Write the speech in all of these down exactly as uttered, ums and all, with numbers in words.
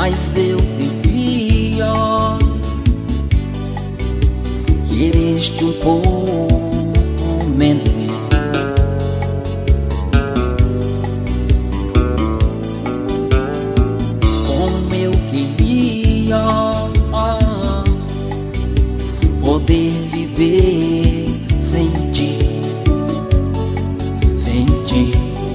mas eu devia querer-te um pouco menos. Como eu queria poder viver sem ti, sem ti.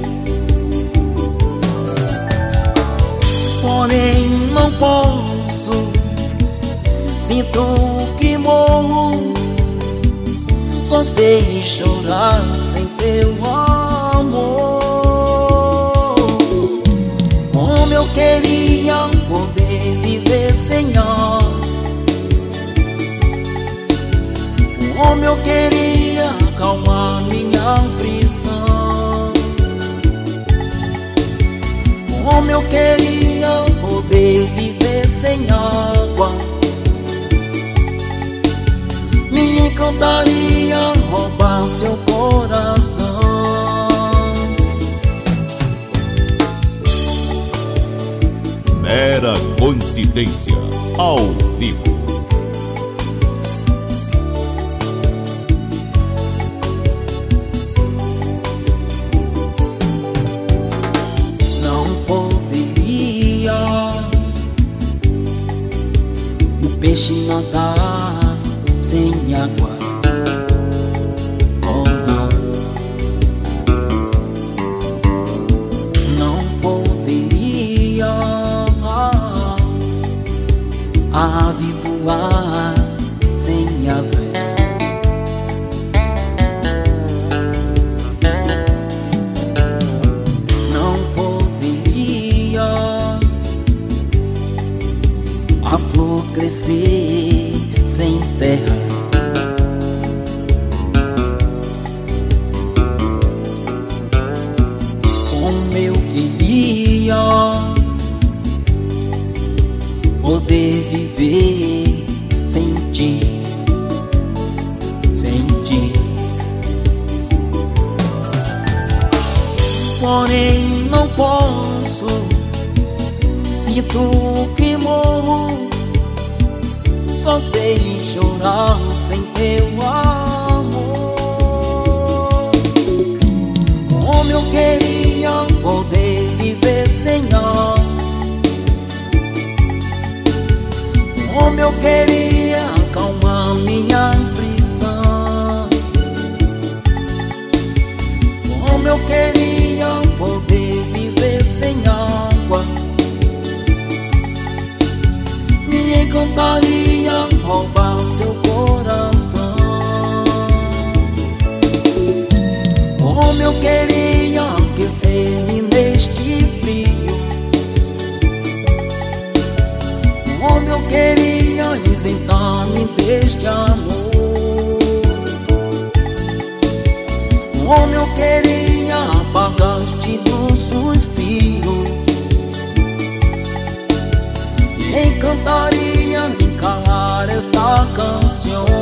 Porém não posso, sinto que morro, só sei chorar sem teu amor. Como eu queria poder viver sem ela, como eu queria acalmar minha aflição, como eu queria poder viver sem água. Me encantaria roubar seu coração. Mera coincidência ao vivo. Não poderia o peixe nadar sem água. Oh não, não poderia a ave voar sem asas. Não poderia a flor crescer sem terra. Como eu queria poder viver sem ti, sem ti. Porém não posso, sinto que morro, só sei chorar sem teu amor. Como eu queria poder viver sem ela, como eu queria acalmar minha aflição, como eu queria poder viver sem água. Me encantaria roubar seu coração. Como eu queria aquecer-me neste frio, como eu queria isentar-me deste amor, como eu queria apagar-te do suspiro. Encantaria me calar esta canção.